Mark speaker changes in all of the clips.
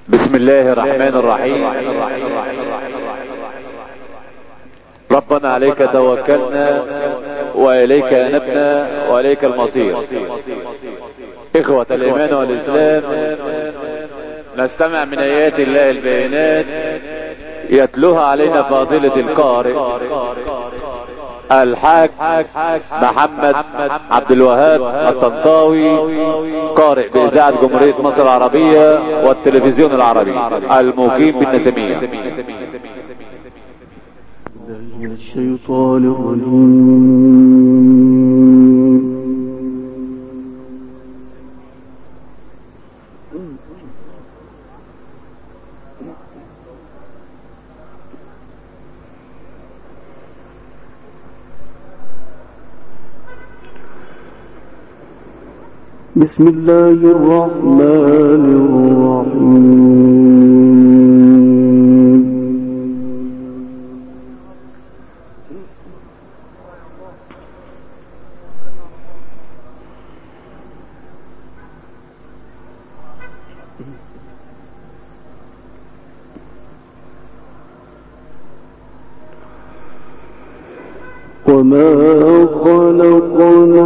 Speaker 1: بسم الله الرحمن الرحيم. ربنا عليك توكلنا وإليك أنبنا وإليك المصير. إخوة الإيمان والإسلام، نستمع من آيات الله البينات يتلوها علينا فاضلة القارئ الحاج محمد عبد الوهاب الطنطاوي، قارئ بإذاعة جمهورية مصر العربية والتلفزيون العربي، المقيم بالنسمية.
Speaker 2: الشيطان الرجيم. بسم الله الرحمن الرحيم. وما خلقنا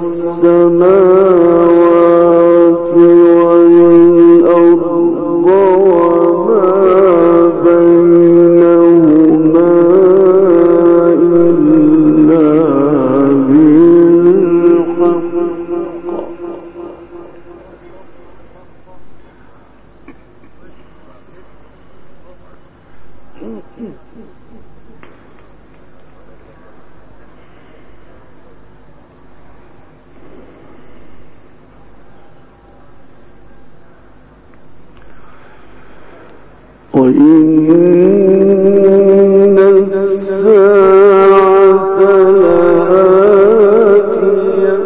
Speaker 2: السماوات والأرض وما بينهما إلا بالحق. وإن الساعة لآتية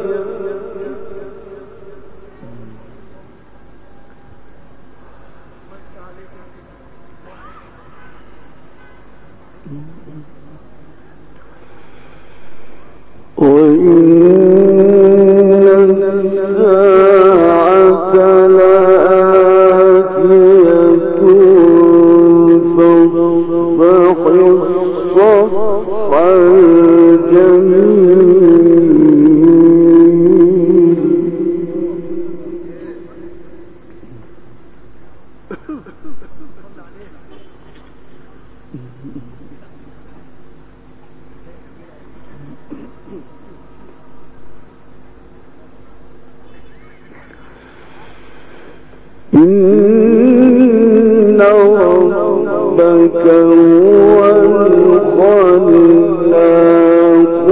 Speaker 2: إن ربك هو الخلاق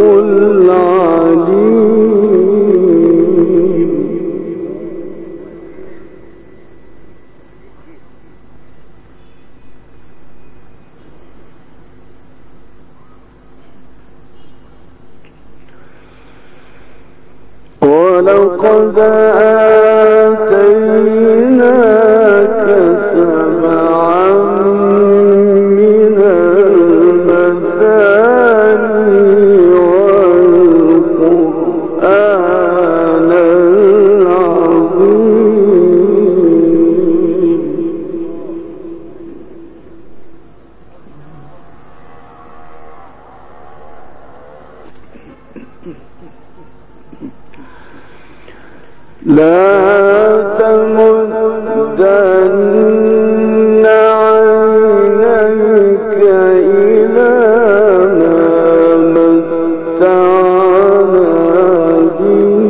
Speaker 2: العليم. ولقد آتيناك سبعا من المثاني والقرآن العظيم. لا تمدن عينيك إلى ما متعنا به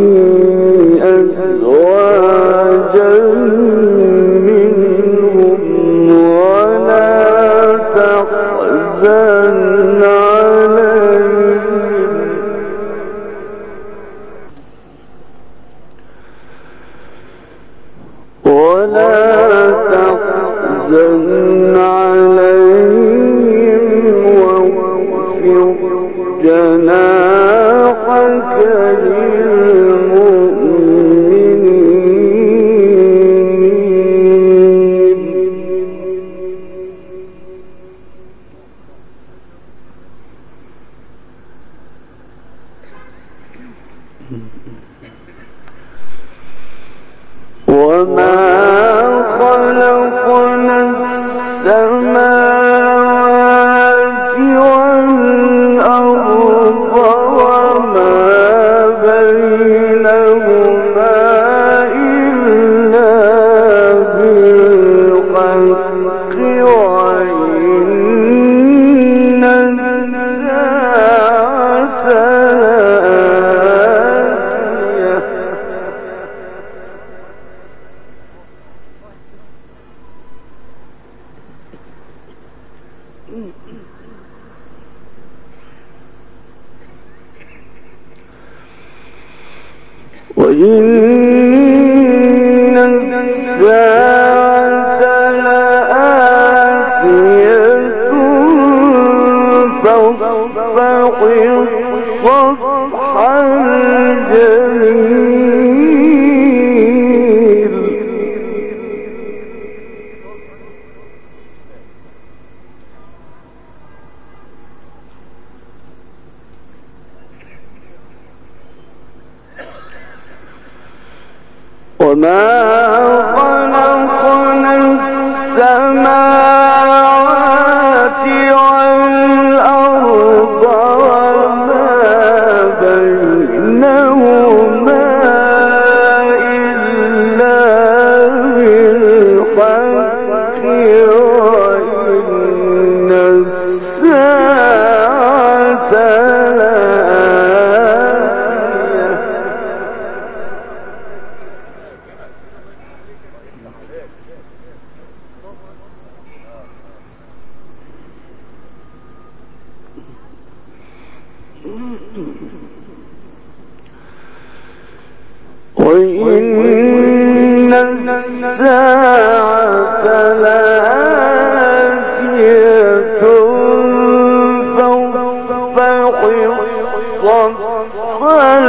Speaker 2: أزواجا منهم ولا تحزن عليهم واخفض جناحك للمؤمنين. وما خلق وإن الساعة لآتية فاصفح الصفح الجميل وما خلقنا السماوات والأرض وما بينهما إلا بالحق وإن الساعة لآتية وإن الساعة لآتية فاصفح الصفح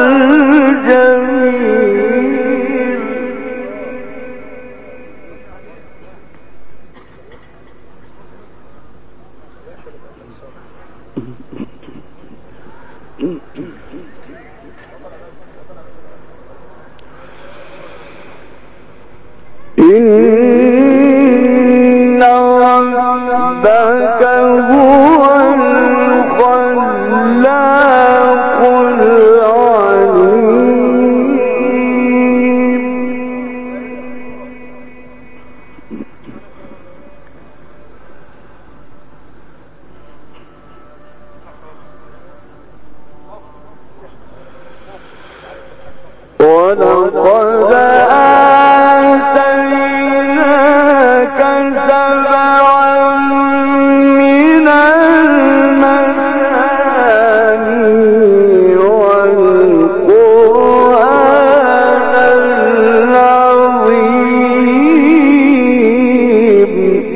Speaker 2: الجميل إن ربك هو الخلاق العليم ولقد آتيناك سبعا من المثاني والقرآن العظيم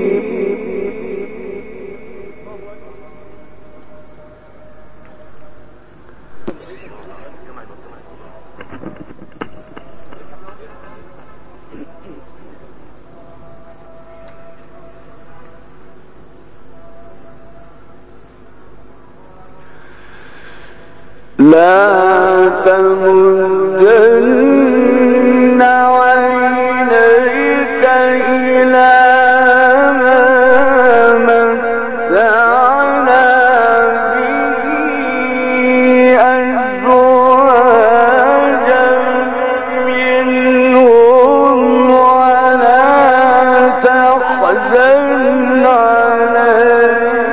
Speaker 2: لا تمدن عينيك إلى ما متعنا به أزواجا منهم ولا تحزن عليهم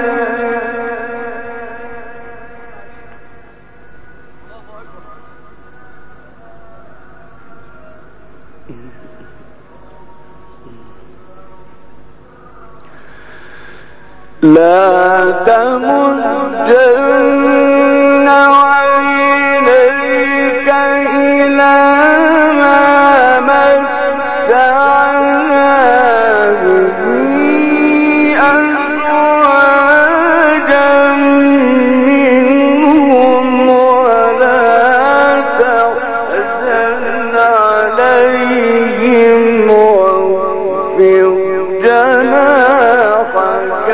Speaker 2: لا تمدن عينيك إلى ما متعنا به أزواجا منهم ولا تحزن عليهم واخفض جناحك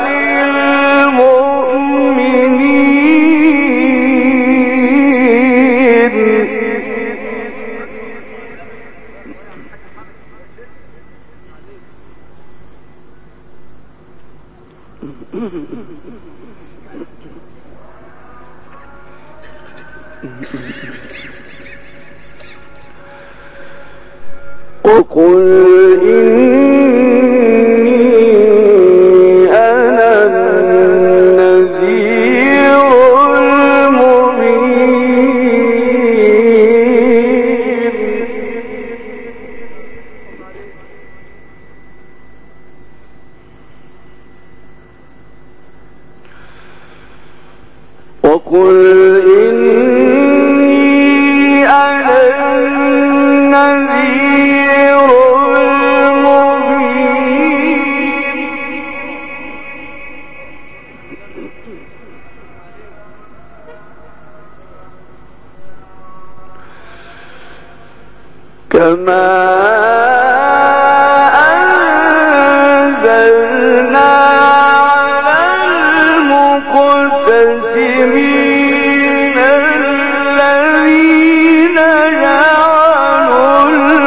Speaker 2: وقل إني أنا النذير المبين وقل إني أنا كما أنزلنا على المقتسمين الذين جعلوا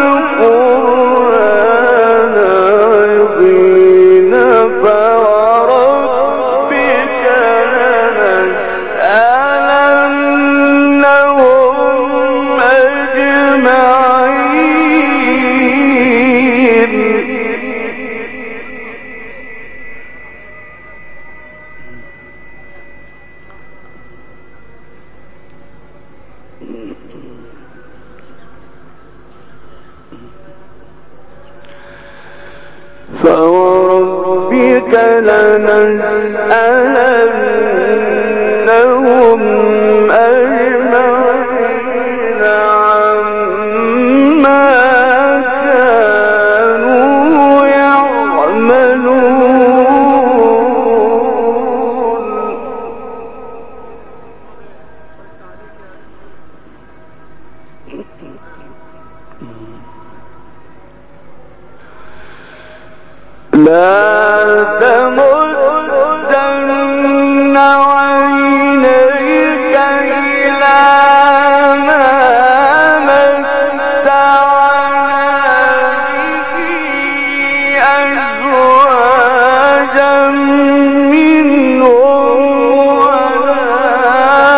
Speaker 2: القرآن عضين فوربك لنسألنهم أجمعين. فوربك لنسألنهم أجمعين عما كانوا يعملون. لا تمدن عينيك إلى ما متعنا به أزواجا منهم ولا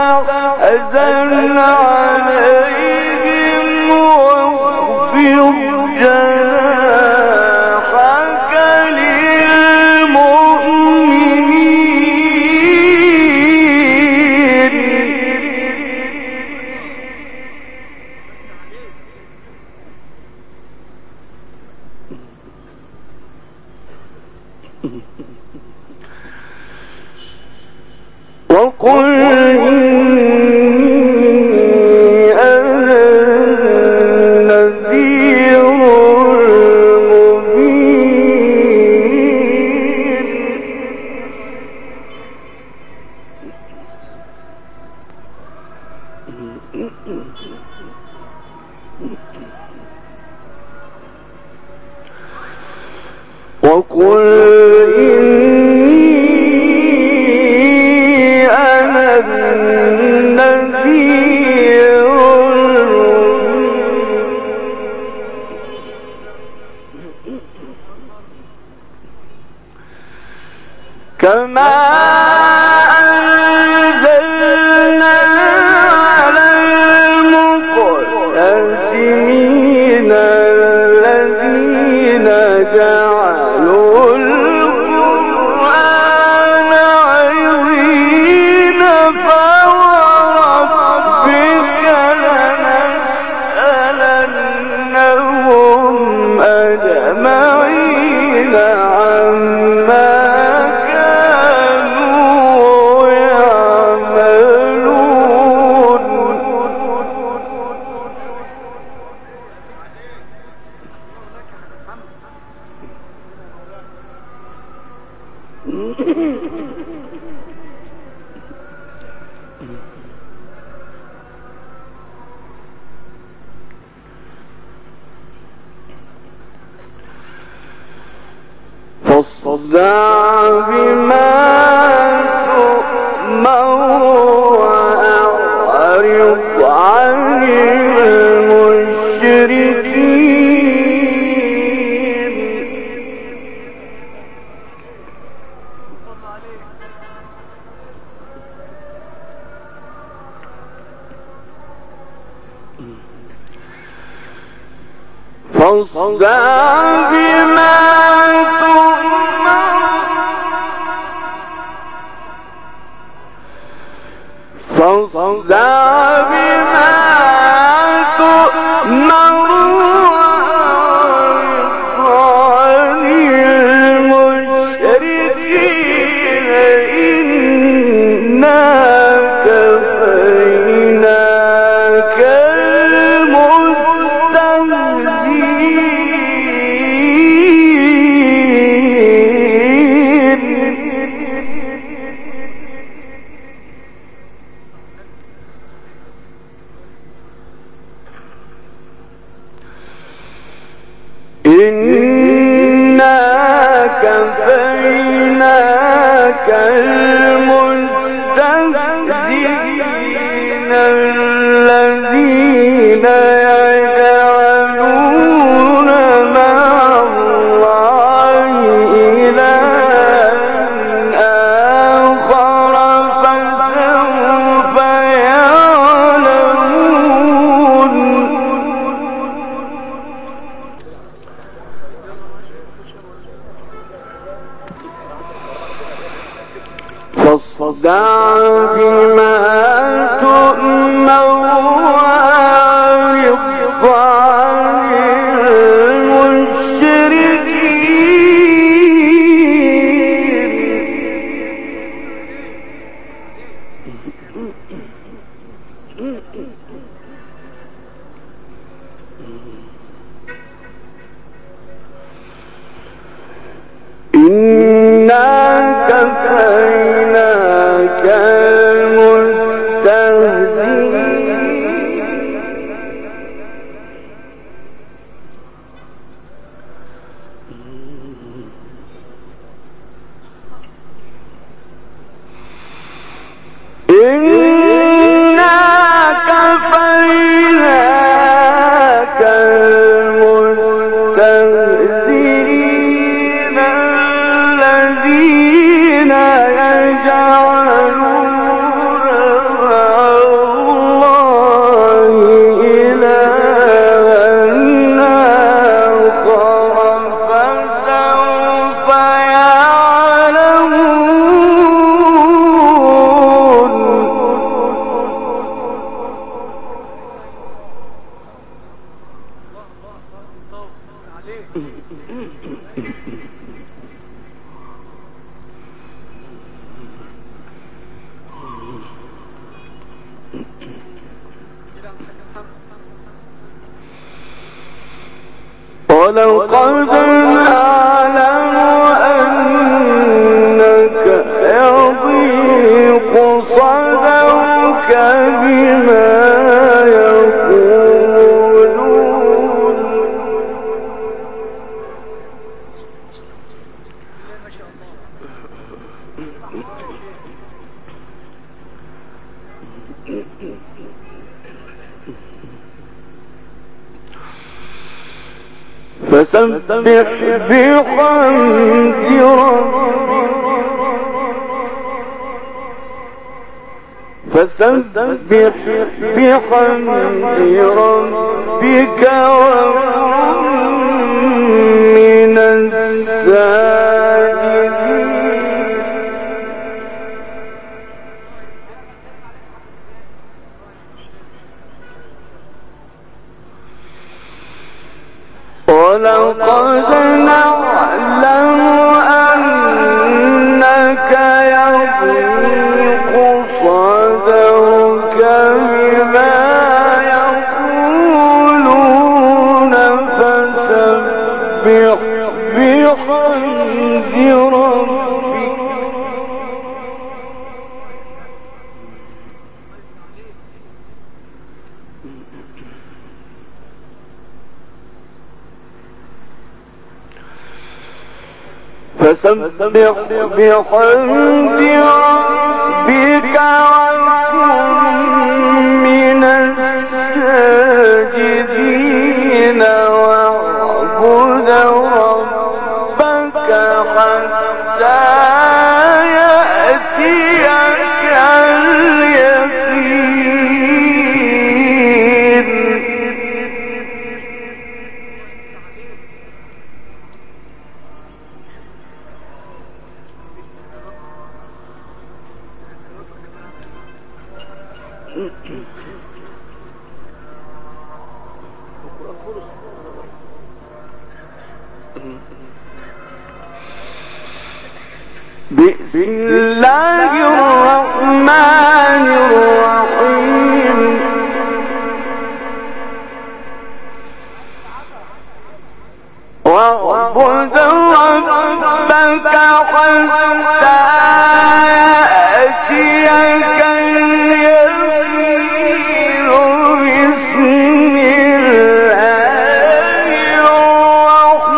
Speaker 2: تحزن عليهم واخفض جناحك للمؤمنين. وقل إني أنا النذير المبين. وقل إني أنا النذير المبين. كما أنزلنا على المقتسمين الذين جعلوا القرآن عضين فوربك لنسألنهم أجمعين عما كانوا يعملون. فاصدع بما تؤمر وأعرض عن المشركين. فاصدع بما فاصدع بما تؤمر وأعرض عن المشركين إنا كفيناك المستهزئين. إنا كفيناك المستهزئين الذين يجعلون مع الله إلها آخر فسوف يعلمون فاصدع بما تؤمر وأعرض عن المشركين إنا كفيناك المستهزئين الذين يجعلون مع الله إلها آخر فسوف ولقد نعلم أنك يضيق صدرك بما يقولون فسبح بحمد ربك وكن من الساجدين ولقد نعلم أنك يضيق صدرك بما يقولون فسبح بحمد ربك فسبح بحمد ربك وكن من الساجدين واعبد ربك حتى يأتيك اليقين بسم الله الرحمن الرحيم واعبد ربك حتى يأتيك اليقين بسم الله الرحمن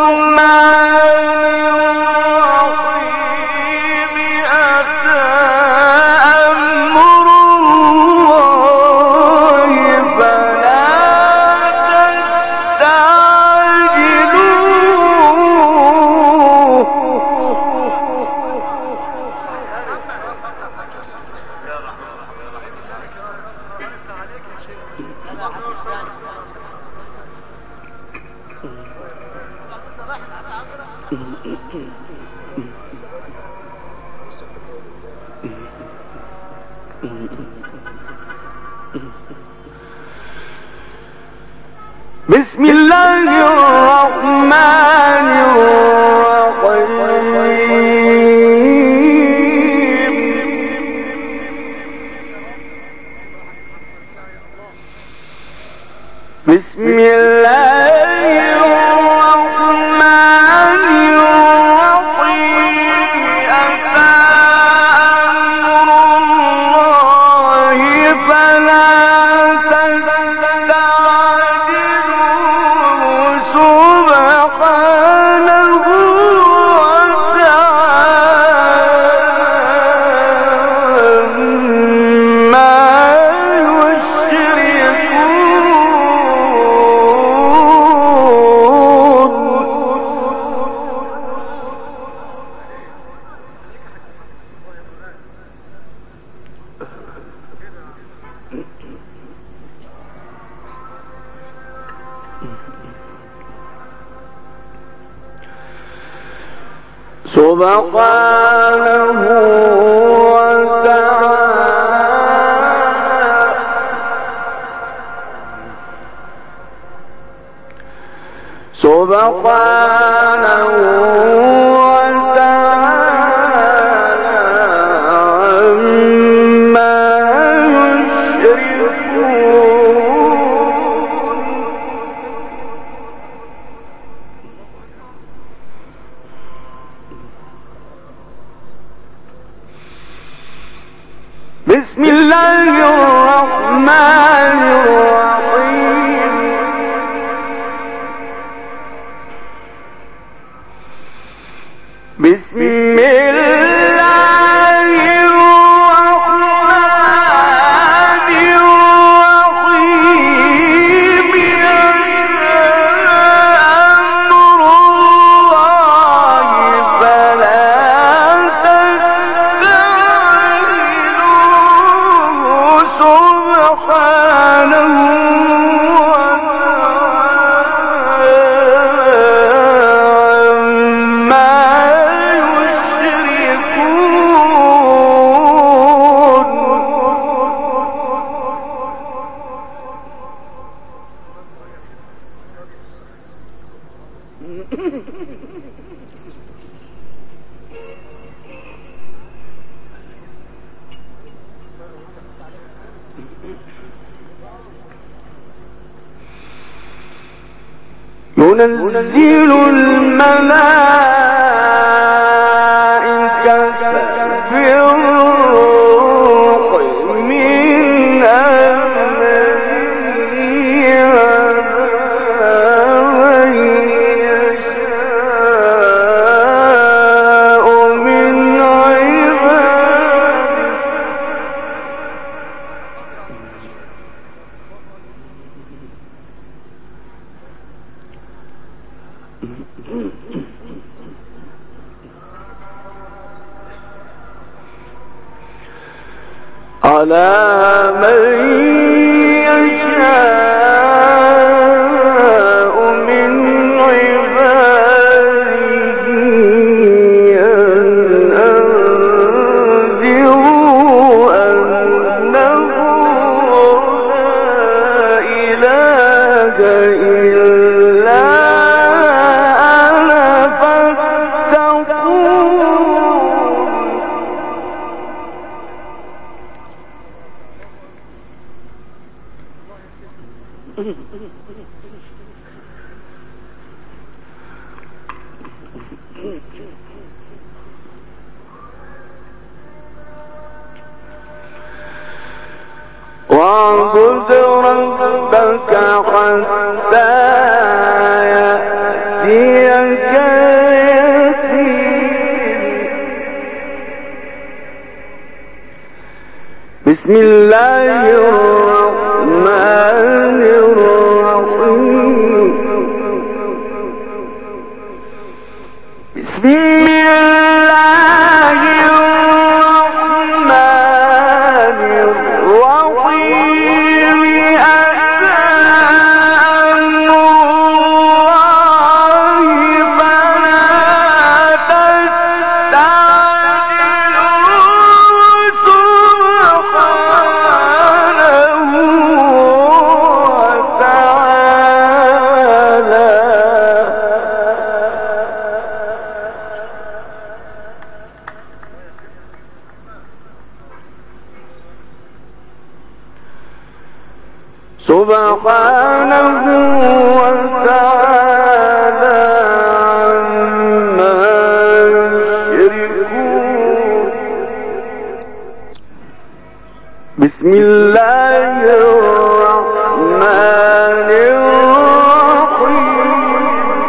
Speaker 2: بسم الله الرحمن الرحيم بسم الله الرحمن الرحيم أتى أمر الله فلا تستعجلوه سبحانه وتعالى ما سبحانه وتعالى سبحانه وتعالى عما يشركون بسم الله الرحمن الرحيم بسم الله الرحمن الرحيم أمر الله فلا تستعجلوه سبحانه ينزل الملائكة بالروح من أمره من يشاء من عباده على من يشاء من عباده أن أنذروا أنه لا إله إلا أنا فاتقون واعبد ربك حتى يأتيك اليقين بسم الله الرحمن الرحيم بسم الله الرحمن الرحيم أتى أمر الله سبحانه وتعالى عما يشركون. بسم الله الرحمن الرحيم.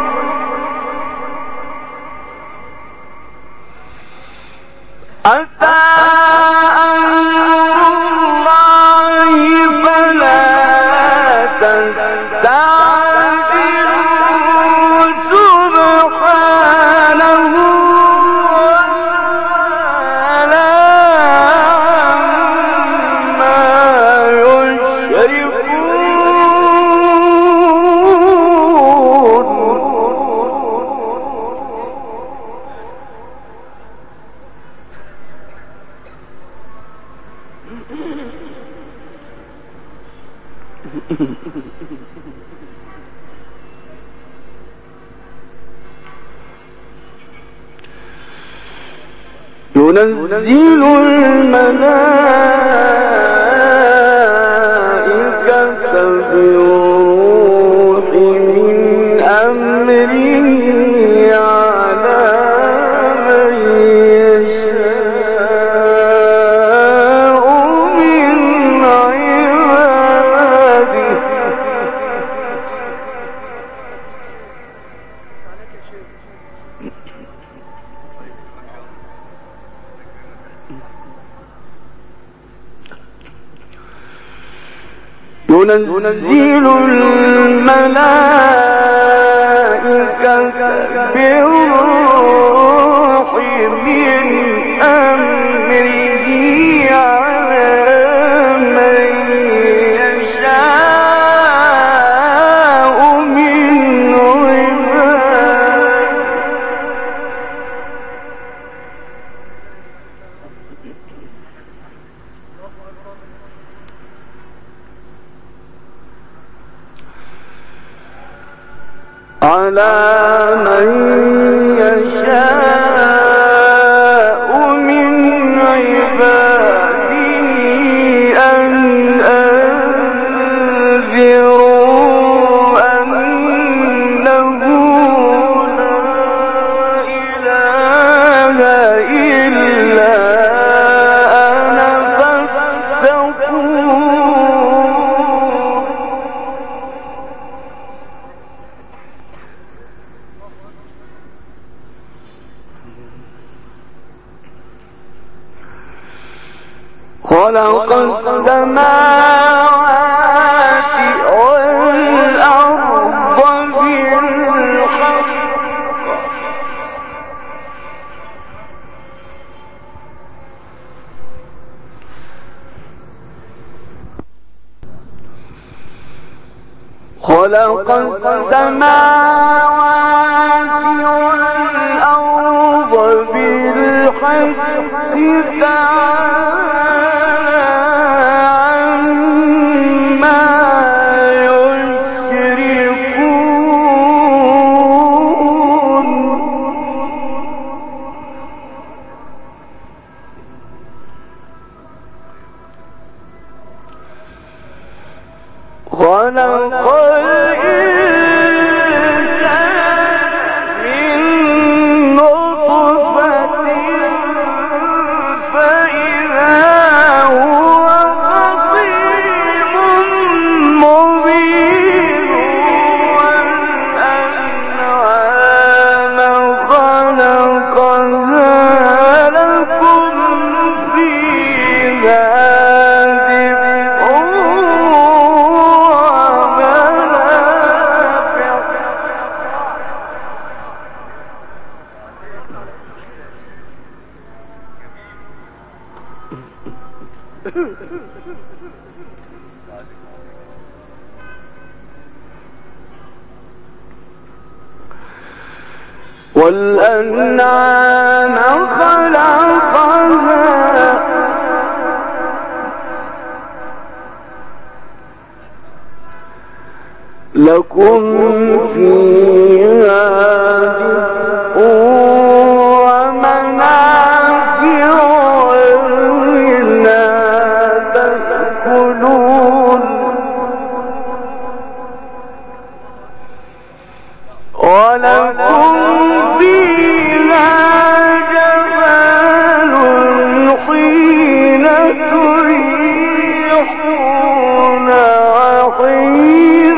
Speaker 2: أتى أمر الله فلا تستعجلوه سبحانه وتعالى عما يشركون. ينزل الملائكة بالروح من أمره على من يشاء من عباده. ينزل الملائكة بالروح من أمره على من يشاء من عباده. على من يشاء من عباده أن أنذروا أنه لا إله إلا أنا فاتقون. خلق السماوات والأرض بالحق خلق السماوات والأرض بالحق تعالى عما يشركون. خلق الإنسان من نطفة فإذا هو خصيم مبين. والأنعام خلقها لكم فيها دفء والأنعام خلقها لكم فيها دفء ومنافع ومنها تأكلون. ولكم فيها جمال حين تريحون وحين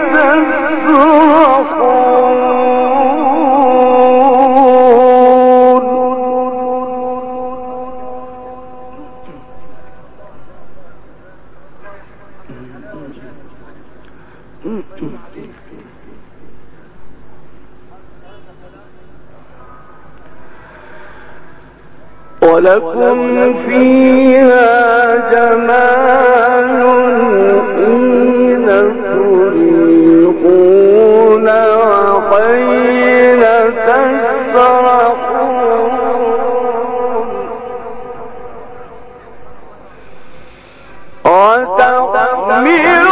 Speaker 2: ولكم فيها جمال حين تريحون وحين تسرحون وتحمل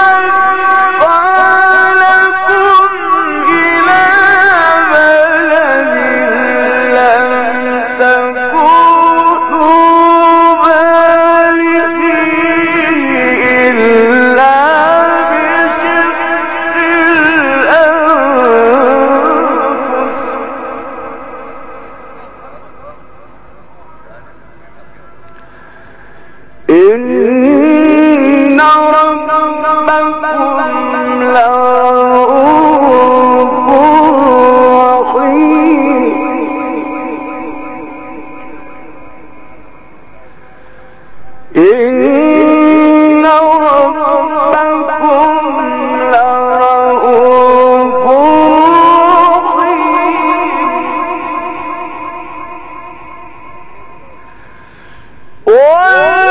Speaker 2: إن ربكم لرؤوف رحيم إن ربكم لرؤوف رحيم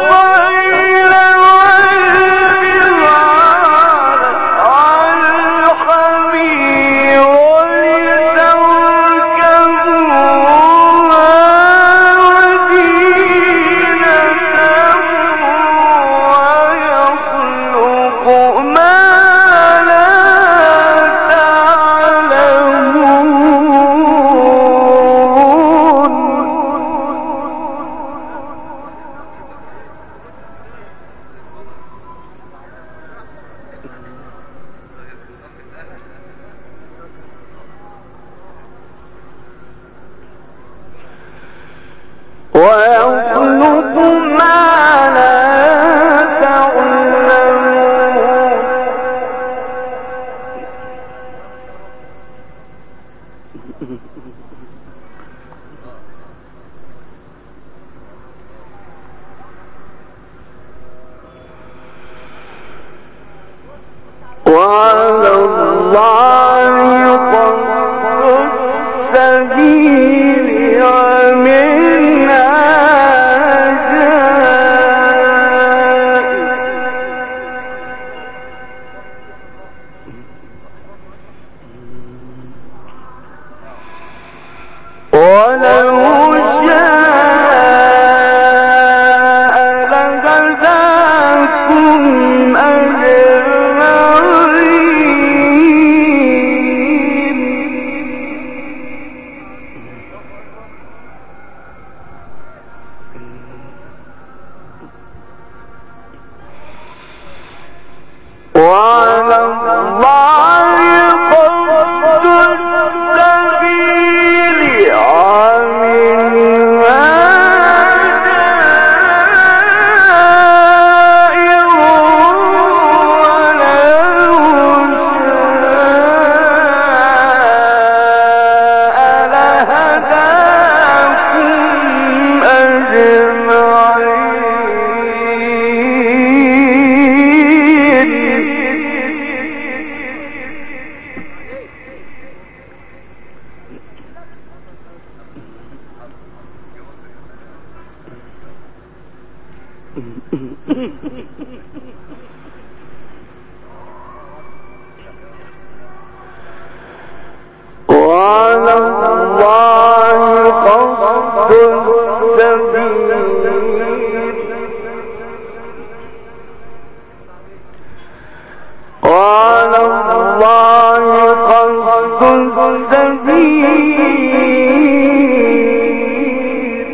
Speaker 2: ويخلق ما لا تعلمون وعلى الله قصد السبيل ومنها ولو شاء لهداكم أجمعين وعلى الله قصد السبيل ومنها جائر ولو شاء لهداكم أجمعين وعلى الله قصد السبيل وعلى الله قصد السبيل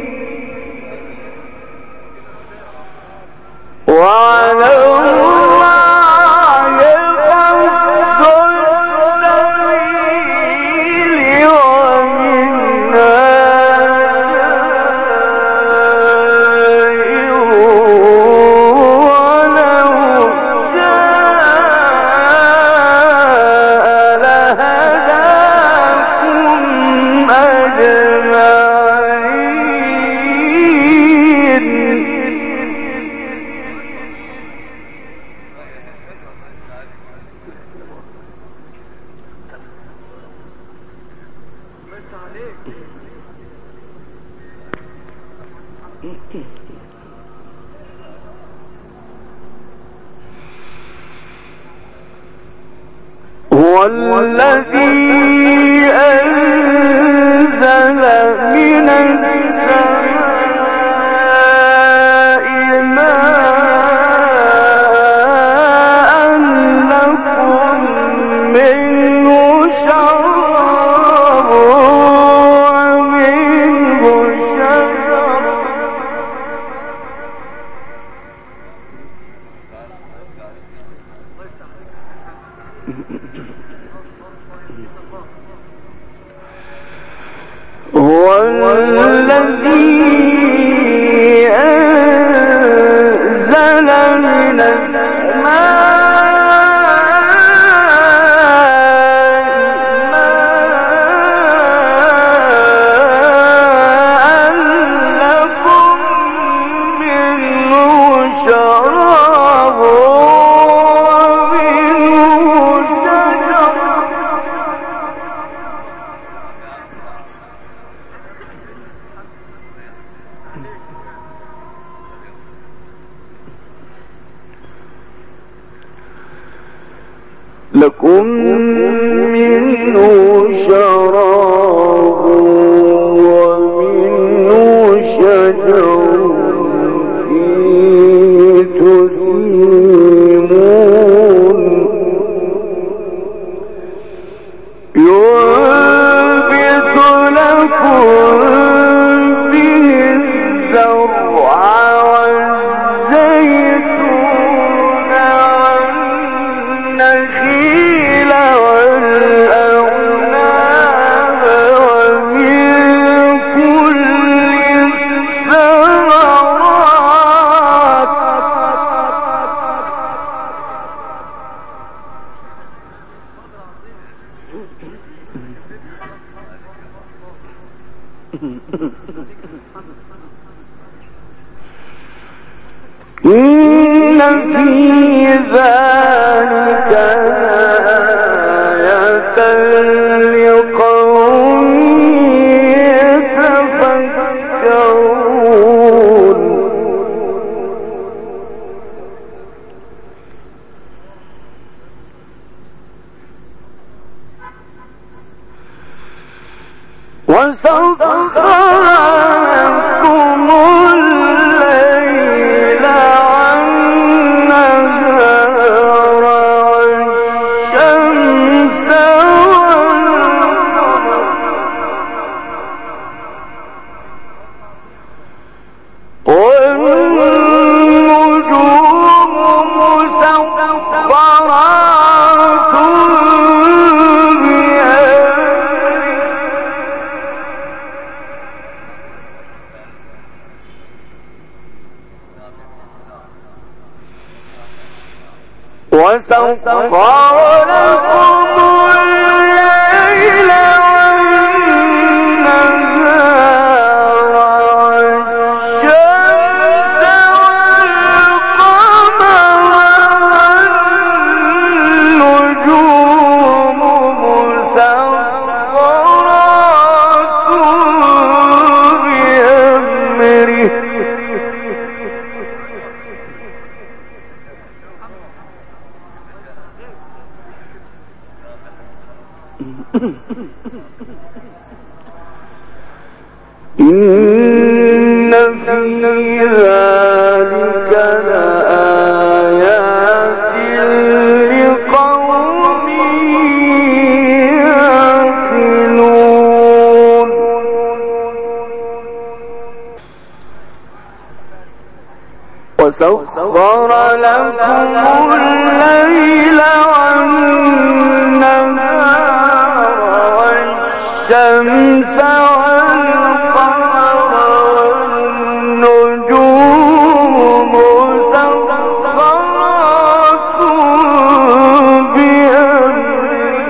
Speaker 2: وعلى الله قصد السبيل هو الذي أنزل من السماء ماء لكم منه شراب ومنه شجر هو الذي أنزل من لكم منه شراب ومنه شجر فيه تسيمون ينبت لكم به الزرع والزيتون والنخيل والأعناب ومن كل الثمرات إن في ذلك لآية لقوم يتفكرون وسخر لكم الليل والنهار والشمس والنجوم مسخرات وسخر لكم الليل والنهار والشمس والقمر والنجوم مسخرات بأمره إن في ذلك لآيات لقوم يعقلون وسخر لكم الليل والنهار والشمس والقمر والنجوم مسخرات بأمره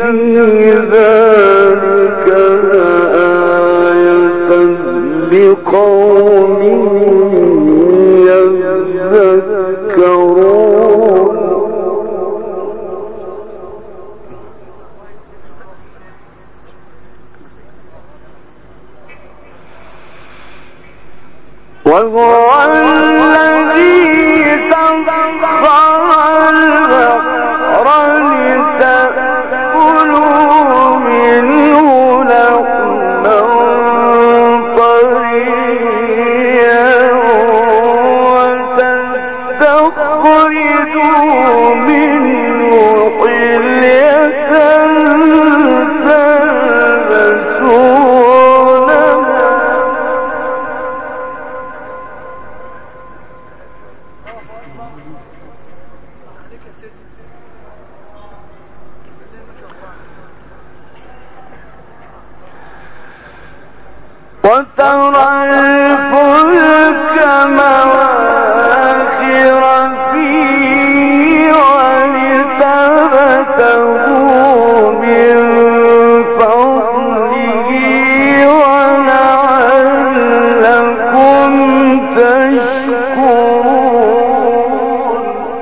Speaker 2: ذلك لآية لقوم يذكرون وهو الذي سخر البحر لتأكلوا منه لحما طريا وتستخرجوا منه حلية تلبسونها وترى الفلك مواخر فيه ولتبتغوا من فضله ولعلكم تشكرون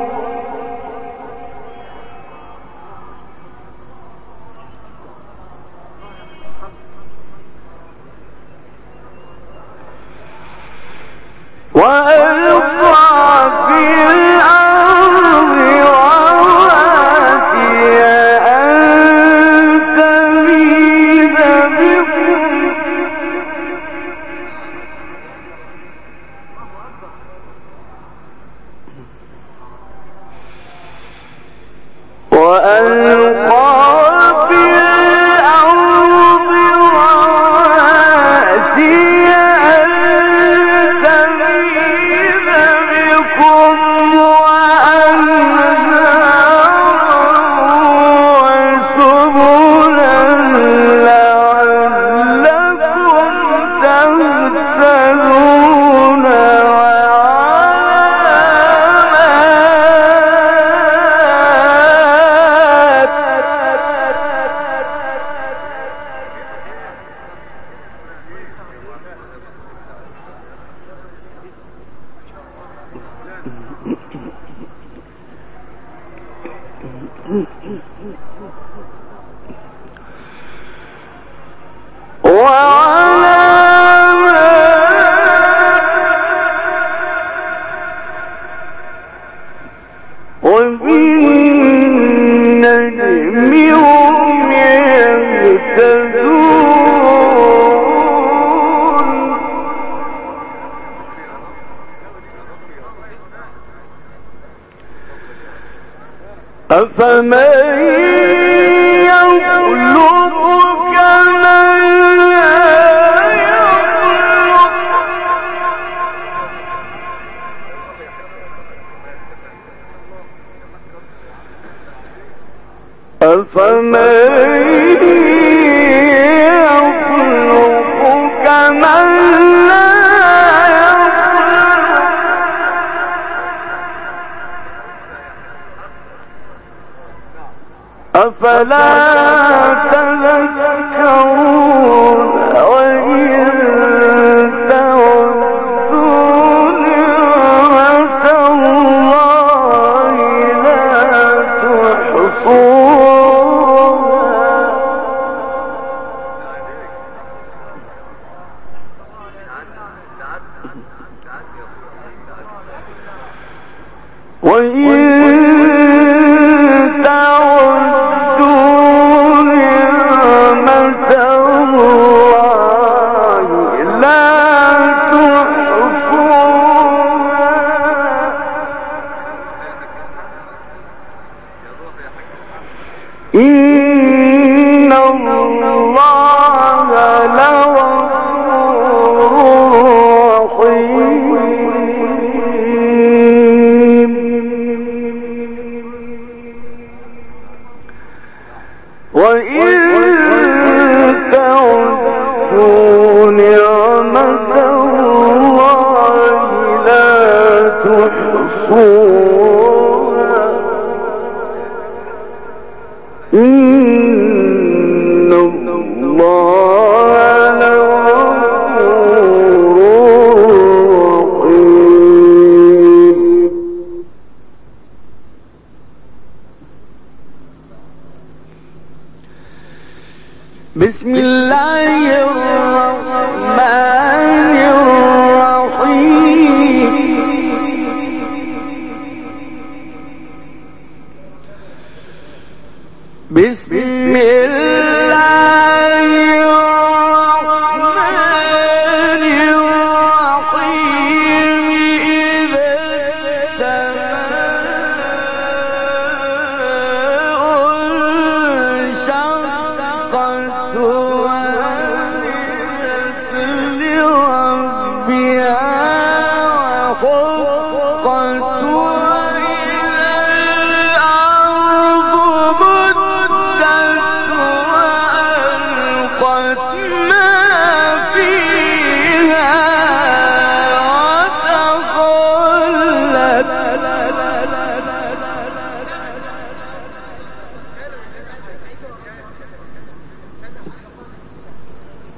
Speaker 2: وألقى في الأرض رواسي أن تميد بكم وألقى في الأرض رواسي أن تميد بكم وأنهارا وسبلا لعلكم تهتدون وبالنجم هم يهتدون أفمن يخلق كمن لا يخلق أفمن يخلق كمن لا يخلق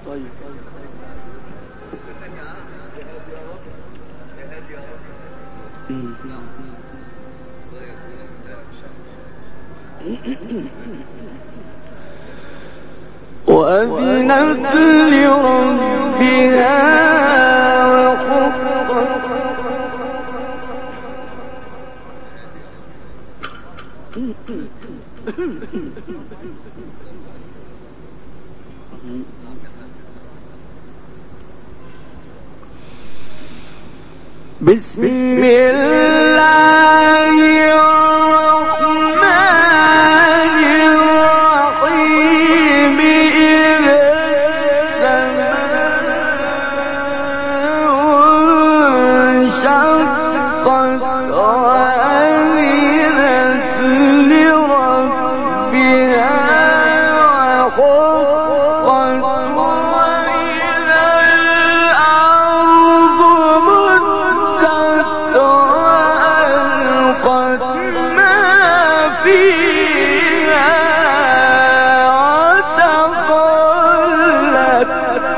Speaker 2: وأذنت لربها وحقت بسم الله الرحمن الرحيم إذا السماء انشقت وأذنت لربها وحقت وإذا الأرض مدت وألقت ما فيها وتخلت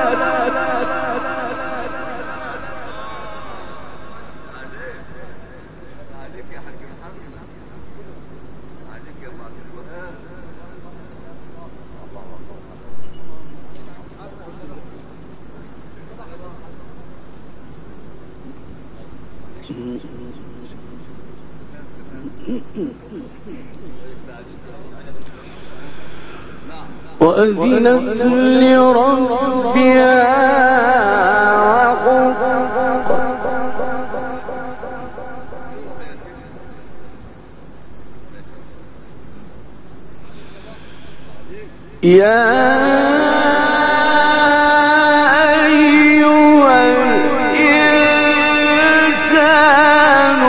Speaker 2: وأذنت لربها وحقت يا أيها الإنسان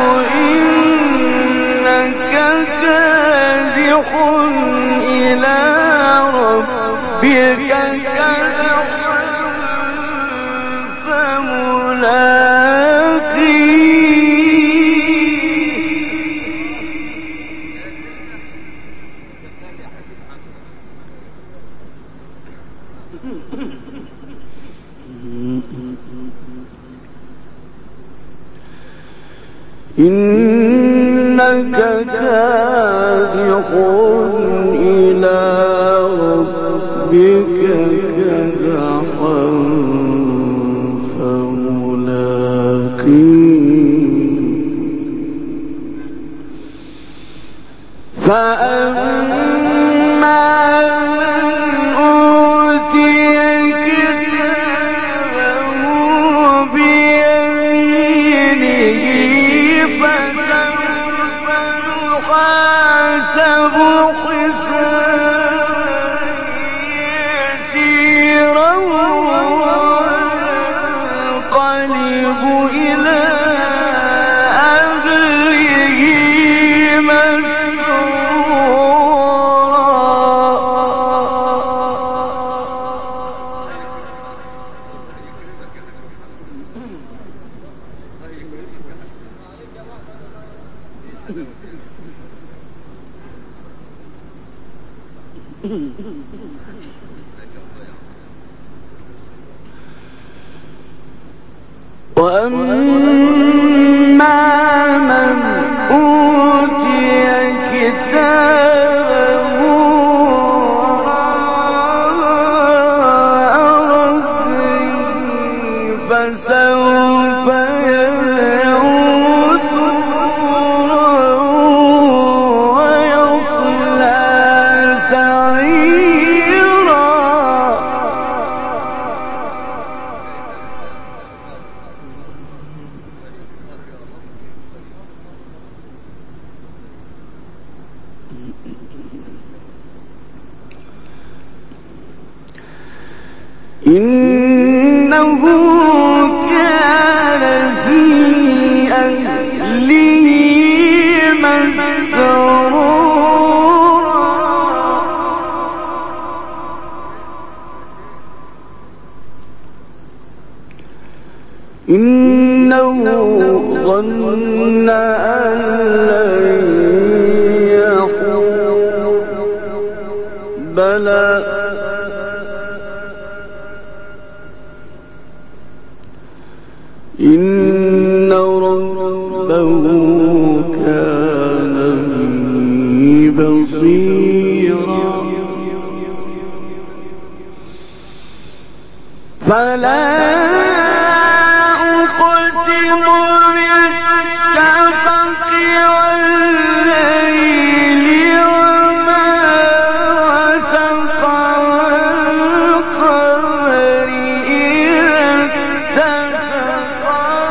Speaker 2: إنك كادح إلى ربك كدحا إنك كادح إلى ربك كدحا فملاقيه فأما من أوتي كتابه بيمينه فسوف يحاسب حسابا يسيرا وينقلب إلى أهله وأما من أوتي كتابه وراء ظهره فسوف يدعو ثبورا ويصلى سعيرا إنه كان في أهله مسرورا إنه ظن أن لن يحور بلى إن ربه كان به بصيرا فلا أقسم بالشفق والليل وما وسق والقمر إذا اتسق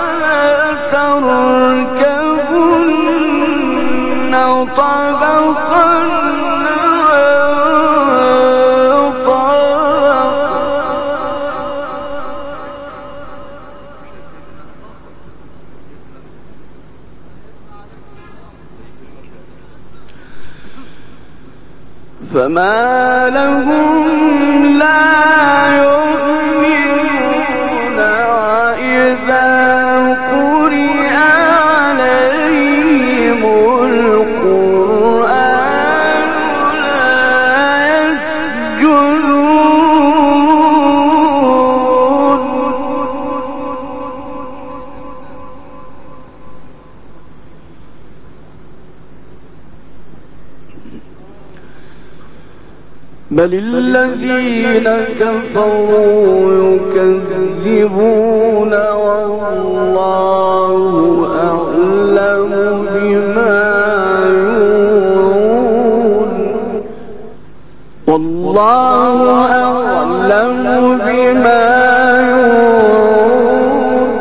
Speaker 2: لتركبن طبقا فما لهم لا يؤمنون وإذا قرئ عليهم القرآن لا يسجدون بل الذين كفروا يكذبون والله أعلم بما يوعون والله أعلم بما يوعون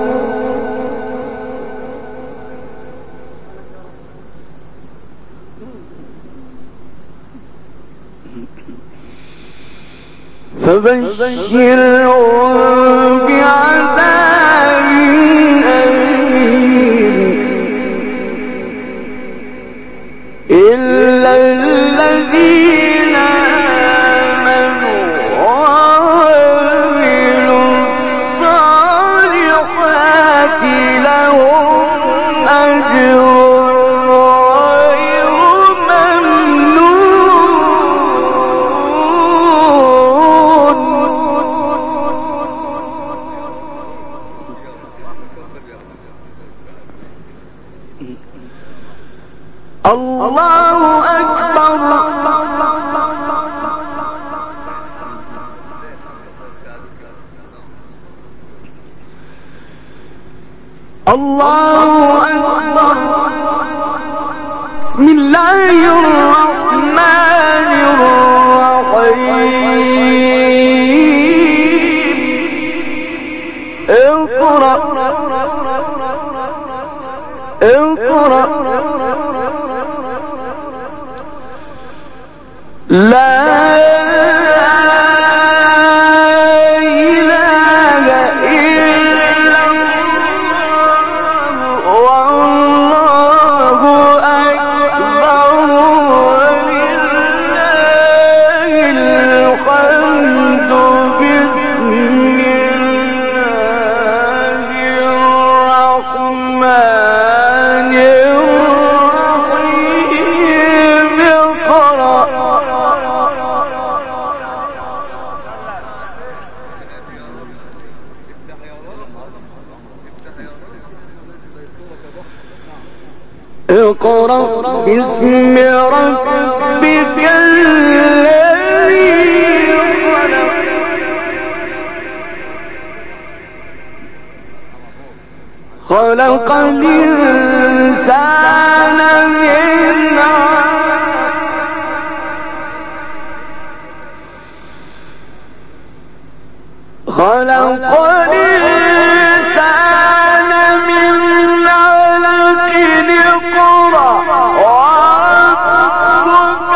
Speaker 2: فبشرهم بعذاب أليم إلا الذين آمنوا وعملوا الصالحات لهم أجر الله أكبر الله أكبر بسم الله الرحمن الرحيم اقرأ لا إله إلا الله والله أكبر ولله الحمد بسم الله الرحمن الرحيم اقرأ اقرأ باسم ربك الذي خلق خلق الإنسان من خلق الإنسان من علق اقرأ وربك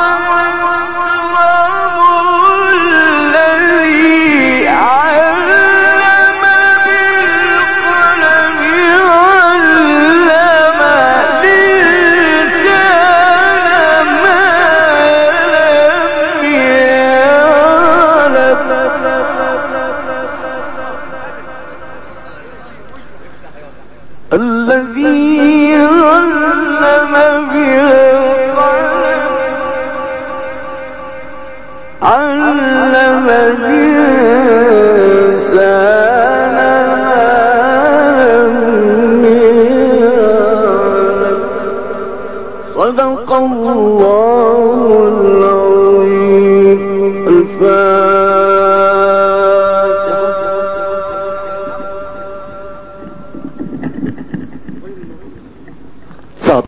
Speaker 2: الأكرم الذي علم بالقلم علم الإنسان ما لم يعلم الذي علم